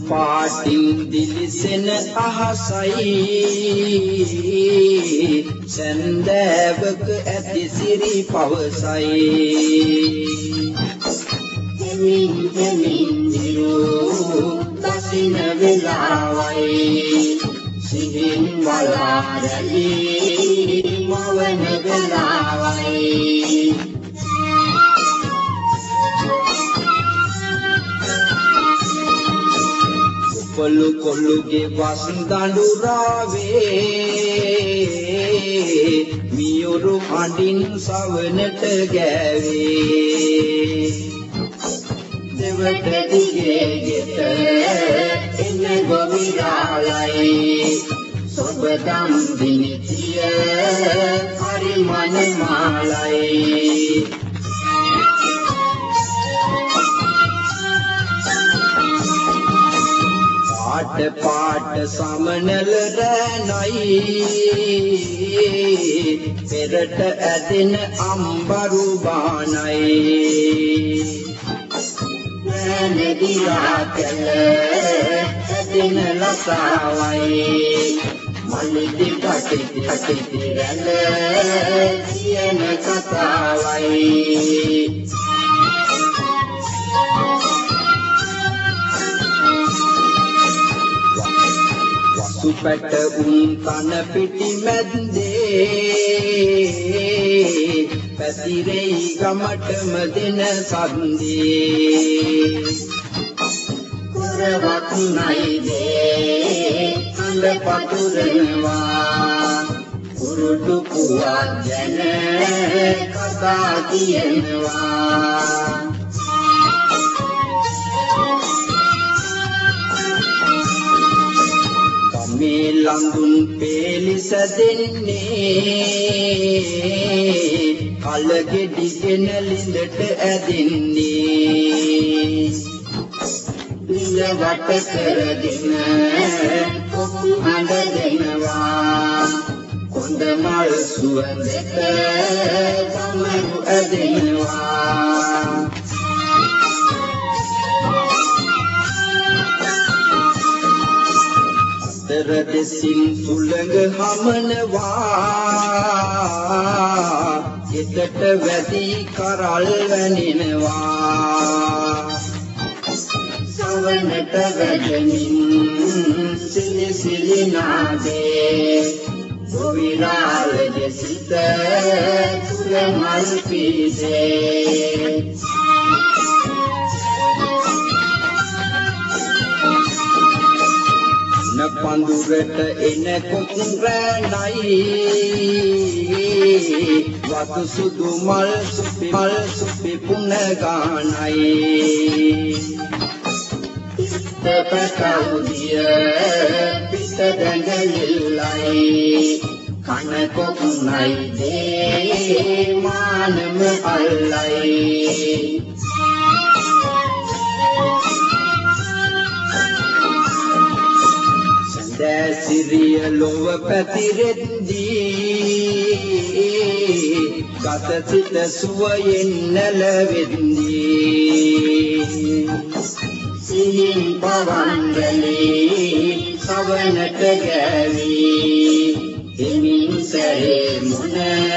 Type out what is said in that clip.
පාටින් දිලිසෙන අහසයි සඳෑවක ඇති සිරි පවසයි හිමින් හිමින් දිරෝ දසින වෙලාවයි සිහින් වලාරලි මවන වෙලාවයි කොළු කොළුගේ වස්දඬු රාවේ මියුරු හඬින් සවනට ගෑවේ දෙවට දිගේ ගෙත එන ගොවිරාලයි සොබදම් දිනිතිය හරි මන මාලයි පාට පාට සමනල රැණයි පෙරට ඇදෙන අම්බරු බානයි නැදිලා කල ඇදෙන ලසාවයි මල්ලි කටි කටි රැළ කියන කතාවයි සුපැට තන පිටි මැද්දේ පැතිරෙයි ගමටම දෙන සද්දේ කුරවක් නයිදේ අඳ පතුරනවා කුරුටු පුවක් ගැන කතා කියනවා මේ ලඳුන් පෙලිස දෙන්නේ කලගෙඩිගෙන ලිඳට ඇදින්නේ ලිඳ වට කරගෙන කොහොම හඳ දෙනවා කොඳ මල් සුවඳට තමරු ඇදෙනවා දෙසින් සුළඟ හමනවා හිතට වැදි කරල් වැනිනවා සවනට වැදෙමින් සිලි සිලි නාදේ ගොවිරාලගේ සිත තුල මල් පීසේ පඳුරට එන කුකුරණයි වතු සුදු මල් සුපි පුන ගානයි තපකවුදිය පිට දඟලිල්ලයි කන කොකුණයි දේ මානම අල්ලයි දැසිරිය ලොව පැතිරෙද්දී ගත සිත සුවයෙන් නැලවෙද්දී සිහින් පවන්දලී සවනට ගෑවී හිමින් සැරේ මුණ